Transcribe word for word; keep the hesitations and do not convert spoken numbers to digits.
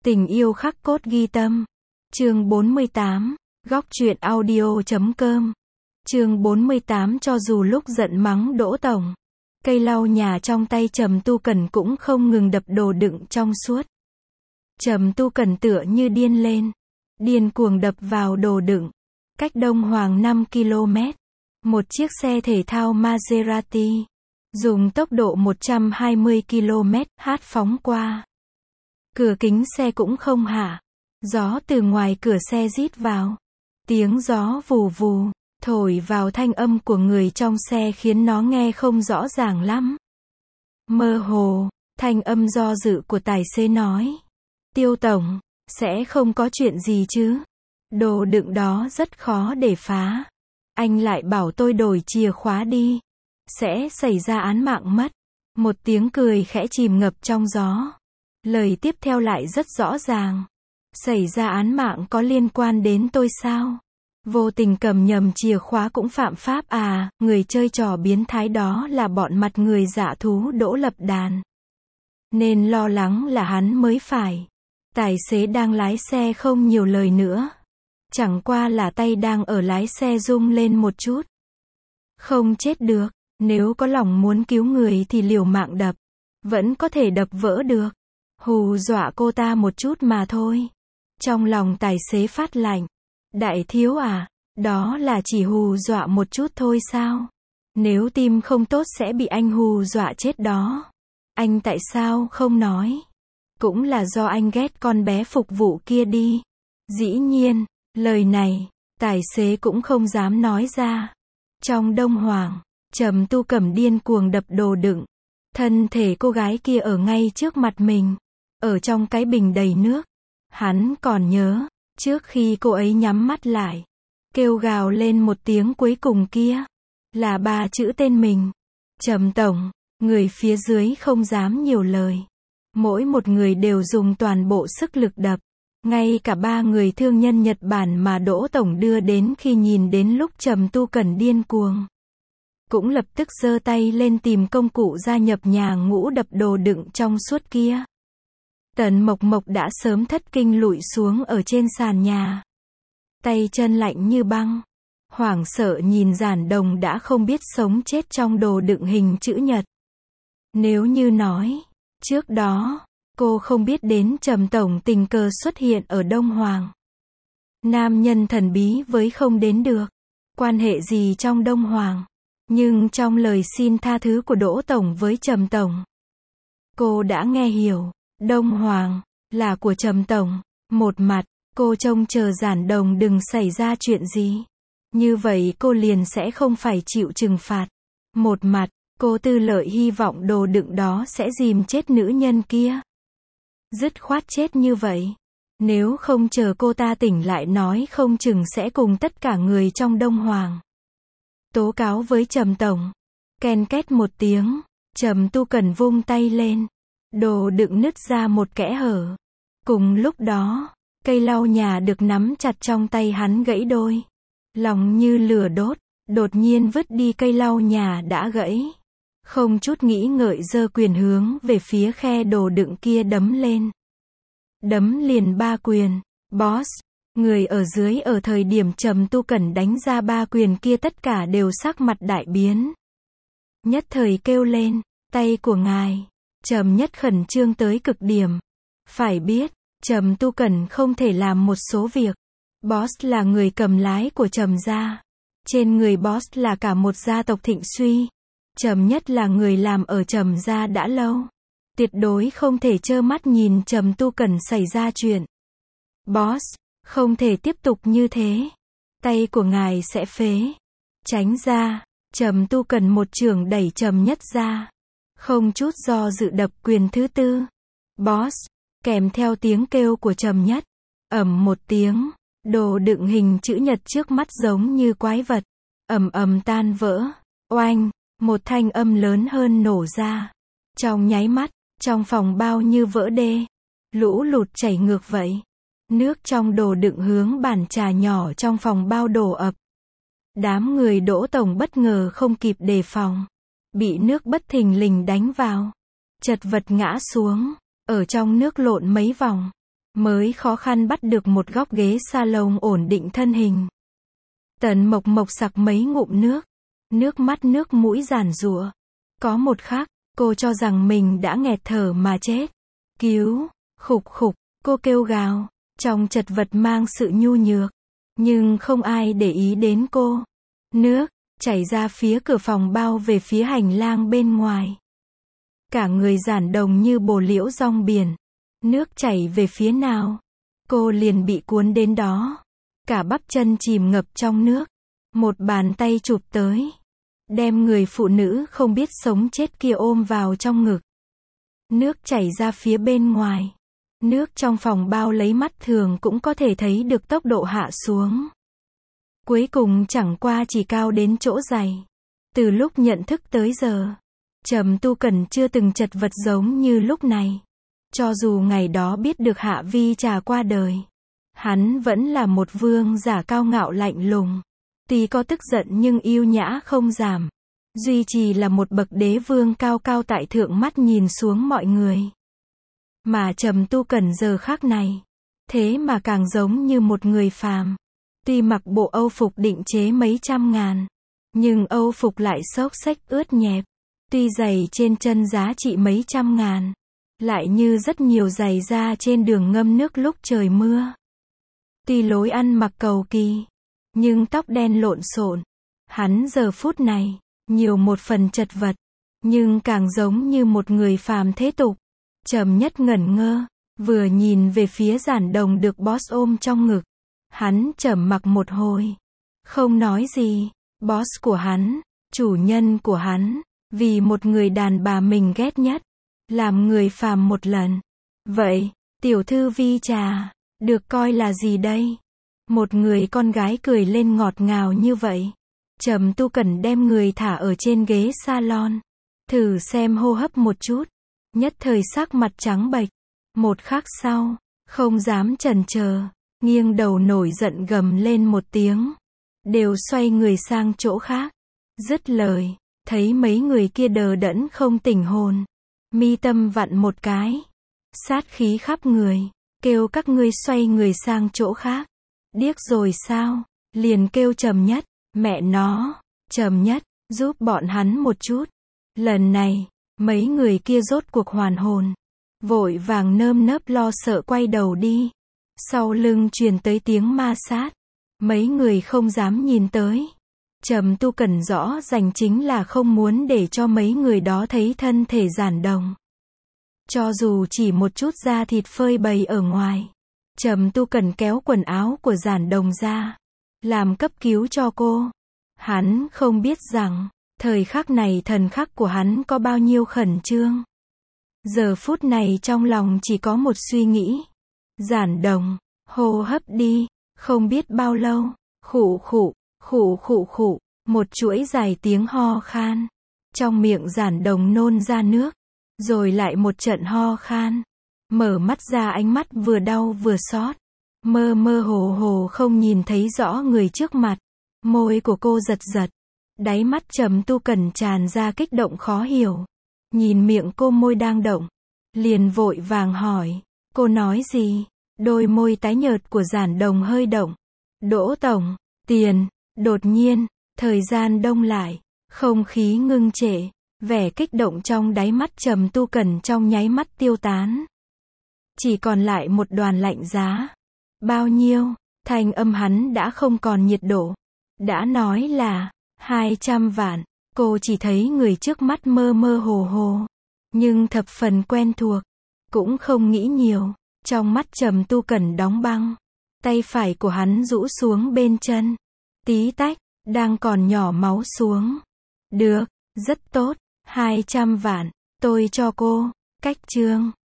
Tình yêu khắc cốt ghi tâm. Chương bốn mươi tám, góc truyện audio chấm com. Chương bốn mươi tám cho dù lúc giận mắng Đỗ Tổng, cây lau nhà trong tay Trầm Tu Cần cũng không ngừng đập đồ đựng trong suốt. Trầm Tu Cần tựa như điên lên, điên cuồng đập vào đồ đựng. Cách Đông Hoàng năm ki lô mét, một chiếc xe thể thao Maserati, dùng tốc độ một trăm hai mươi ki lô mét h phóng qua. Cửa kính xe cũng không hạ. Gió từ ngoài cửa xe rít vào. Tiếng gió vù vù, thổi vào thanh âm của người trong xe khiến nó nghe không rõ ràng lắm. Mơ hồ, thanh âm do dự của tài xế nói. Tiêu Tổng, sẽ không có chuyện gì chứ? Đồ đựng đó rất khó để phá. Anh lại bảo tôi đổi chìa khóa đi. Sẽ xảy ra án mạng mất. Một tiếng cười khẽ chìm ngập trong gió. Lời tiếp theo lại rất rõ ràng. Xảy ra án mạng có liên quan đến tôi sao? Vô tình cầm nhầm chìa khóa cũng phạm pháp à? Người chơi trò biến thái đó là bọn mặt người dạ thú Đỗ Lập Đàn. Nên lo lắng là hắn mới phải. Tài xế đang lái xe không nhiều lời nữa. Chẳng qua là tay đang ở lái xe rung lên một chút. Không chết được. Nếu có lòng muốn cứu người thì liều mạng đập. Vẫn có thể đập vỡ được. Hù dọa cô ta một chút mà thôi. Trong lòng tài xế phát lạnh. Đại thiếu à, đó là chỉ hù dọa một chút thôi sao? Nếu tim không tốt sẽ bị anh hù dọa chết đó. Anh tại sao không nói? Cũng là do anh ghét con bé phục vụ kia đi. Dĩ nhiên, lời này, tài xế cũng không dám nói ra. Trong Đông Hoàng, Trầm Tu Cẩm điên cuồng đập đồ đựng. Thân thể cô gái kia ở ngay trước mặt mình. Ở trong cái bình đầy nước. Hắn còn nhớ, trước khi cô ấy nhắm mắt lại, kêu gào lên một tiếng cuối cùng kia, là ba chữ tên mình. Trầm Tổng, người phía dưới không dám nhiều lời. Mỗi một người đều dùng toàn bộ sức lực đập. Ngay cả ba người thương nhân Nhật Bản mà Đỗ Tổng đưa đến khi nhìn đến lúc Trầm Tu Cần điên cuồng, cũng lập tức giơ tay lên tìm công cụ gia nhập nhà ngũ đập đồ đựng trong suốt kia. Tần Mộc Mộc đã sớm thất kinh lụi xuống ở trên sàn nhà. Tay chân lạnh như băng. Hoảng sợ nhìn giản đồng đã không biết sống chết trong đồ đựng hình chữ nhật. Nếu như nói, trước đó, cô không biết đến Trầm Tổng tình cờ xuất hiện ở Đông Hoàng. Nam nhân thần bí với không đến được. Quan hệ gì trong Đông Hoàng. Nhưng trong lời xin tha thứ của Đỗ Tổng với Trầm Tổng, cô đã nghe hiểu. Đông Hoàng, là của Trầm Tổng. Một mặt, cô trông chờ giản đồng đừng xảy ra chuyện gì. Như vậy cô liền sẽ không phải chịu trừng phạt. Một mặt, cô tư lợi hy vọng đồ đựng đó sẽ dìm chết nữ nhân kia. Dứt khoát chết như vậy. Nếu không chờ cô ta tỉnh lại nói không chừng sẽ cùng tất cả người trong Đông Hoàng tố cáo với Trầm Tổng. Ken két một tiếng, Trầm Tu Cần vung tay lên. Đồ đựng nứt ra một kẽ hở. Cùng lúc đó, cây lau nhà được nắm chặt trong tay hắn gãy đôi. Lòng như lửa đốt, đột nhiên vứt đi cây lau nhà đã gãy. Không chút nghĩ ngợi giơ quyền hướng về phía khe đồ đựng kia đấm lên. Đấm liền ba quyền. Boss, người ở dưới ở thời điểm Trầm Tu Cẩn đánh ra ba quyền kia tất cả đều sắc mặt đại biến. Nhất thời kêu lên, tay của ngài. Trầm Nhất khẩn trương tới cực điểm. Phải biết, Trầm Tu Cẩn không thể làm một số việc. Boss là người cầm lái của Trầm gia. Trên người boss là cả một gia tộc thịnh suy. Trầm Nhất là người làm ở Trầm gia đã lâu. Tuyệt đối không thể trơ mắt nhìn Trầm Tu Cẩn xảy ra chuyện. Boss, không thể tiếp tục như thế. Tay của ngài sẽ phế. Tránh ra. Trầm Tu Cẩn một chưởng đẩy Trầm Nhất ra. Không chút do dự đập quyền thứ tư. Boss, kèm theo tiếng kêu của Trầm Nhất. Ầm một tiếng, đồ đựng hình chữ nhật trước mắt giống như quái vật. Ầm ầm tan vỡ. Oanh, một thanh âm lớn hơn nổ ra. Trong nháy mắt, trong phòng bao như vỡ đê. Lũ lụt chảy ngược vậy. Nước trong đồ đựng hướng bàn trà nhỏ trong phòng bao đổ ập. Đám người Đỗ Tổng bất ngờ không kịp đề phòng. Bị nước bất thình lình đánh vào. Chật vật ngã xuống. Ở trong nước lộn mấy vòng. mới khó khăn bắt được một góc ghế salon ổn định thân hình. Tần Mộc Mộc sặc mấy ngụm nước, nước mắt nước mũi giàn giụa. Có một khắc, cô cho rằng mình đã nghẹt thở mà chết. Cứu, khục khục, cô kêu gào, trong chật vật mang sự nhu nhược. Nhưng không ai để ý đến cô. Nước chảy ra phía cửa phòng bao về phía hành lang bên ngoài. Cả người Giản Đồng như bồ liễu rong biển. Nước chảy về phía nào, cô liền bị cuốn đến đó. Cả bắp chân chìm ngập trong nước. Một bàn tay chụp tới, đem người phụ nữ không biết sống chết kia ôm vào trong ngực. Nước chảy ra phía bên ngoài. Nước trong phòng bao lấy mắt thường cũng có thể thấy được tốc độ hạ xuống. Cuối cùng chẳng qua chỉ cao đến chỗ giày. Từ lúc nhận thức tới giờ, Trầm Tu Cẩn chưa từng chật vật giống như lúc này. Cho dù ngày đó biết được Hạ Vi Trà qua đời, hắn vẫn là một vương giả cao ngạo lạnh lùng. Tuy có tức giận nhưng yêu nhã không giảm. Duy trì là một bậc đế vương cao cao tại thượng, mắt nhìn xuống mọi người. Mà Trầm Tu Cẩn giờ khác này, thế mà càng giống như một người phàm. Tuy mặc bộ âu phục định chế mấy trăm ngàn, nhưng âu phục lại xốc xếch ướt nhẹp. Tuy giày trên chân giá trị mấy trăm ngàn, lại như rất nhiều giày da trên đường ngâm nước lúc trời mưa. Tuy lối ăn mặc cầu kỳ, nhưng tóc đen lộn xộn. Hắn giờ phút này, nhiều một phần chật vật, nhưng càng giống như một người phàm thế tục. Trầm Nhất ngẩn ngơ, vừa nhìn về phía Giản Đồng được boss ôm trong ngực. Hắn trầm mặc một hồi, không nói gì. Boss của hắn, chủ nhân của hắn, vì một người đàn bà mình ghét nhất, làm người phàm một lần. Vậy, tiểu thư Vi Trà, được coi là gì đây? Một người con gái cười lên ngọt ngào như vậy. Trầm Tu Cẩn đem người thả ở trên ghế salon. Thử xem hô hấp một chút. Nhất thời sắc mặt trắng bệch. Một khắc sau, không dám chần chờ, nghiêng đầu nổi giận gầm lên một tiếng. Đều xoay người sang chỗ khác. Dứt lời, thấy mấy người kia đờ đẫn không tỉnh hồn. Mi tâm vặn một cái. Sát khí khắp người. Kêu các ngươi xoay người sang chỗ khác. Điếc rồi sao? Liền kêu Trầm Nhất. Mẹ nó, Trầm Nhất, giúp bọn hắn một chút. Lần này, mấy người kia rốt cuộc hoàn hồn. Vội vàng nơm nớp lo sợ quay đầu đi. Sau lưng truyền tới tiếng ma sát. Mấy người không dám nhìn tới. Trầm Tu Cẩn rõ ràng chính là không muốn để cho mấy người đó thấy thân thể Giản Đồng. Cho dù chỉ một chút da thịt phơi bày ở ngoài. Trầm Tu Cẩn kéo quần áo của Giản Đồng ra, làm cấp cứu cho cô. Hắn không biết rằng, thời khắc này thần khắc của hắn có bao nhiêu khẩn trương. Giờ phút này trong lòng chỉ có một suy nghĩ. Giản Đồng, hô hấp đi. Không biết bao lâu, khụ khụ, khụ khụ khụ, một chuỗi dài tiếng ho khan. Trong miệng Giản Đồng nôn ra nước, rồi lại một trận ho khan. Mở mắt ra ánh mắt vừa đau vừa xót. Mơ mơ hồ hồ không nhìn thấy rõ người trước mặt. Môi của cô giật giật. Đáy mắt Trầm Tu Cẩn tràn ra kích động khó hiểu. Nhìn miệng cô môi đang động, liền vội vàng hỏi, cô nói gì? Đôi môi tái nhợt của Giản Đồng hơi động. Đỗ tổng, tiền. Đột nhiên, thời gian đông lại, không khí ngưng trệ, vẻ kích động trong đáy mắt Trầm Tu Cẩn trong nháy mắt tiêu tán. Chỉ còn lại một đoàn lạnh giá. Bao nhiêu? Thanh âm hắn đã không còn nhiệt độ. Đã nói là hai trăm vạn. Cô chỉ thấy người trước mắt mơ mơ hồ hồ, nhưng thập phần quen thuộc. Cũng không nghĩ nhiều. Trong mắt Trầm Tu Cẩn đóng băng. Tay phải của hắn rũ xuống bên chân. Tí tách, đang còn nhỏ máu xuống. Được, rất tốt. hai trăm vạn, tôi cho cô. Cách chương.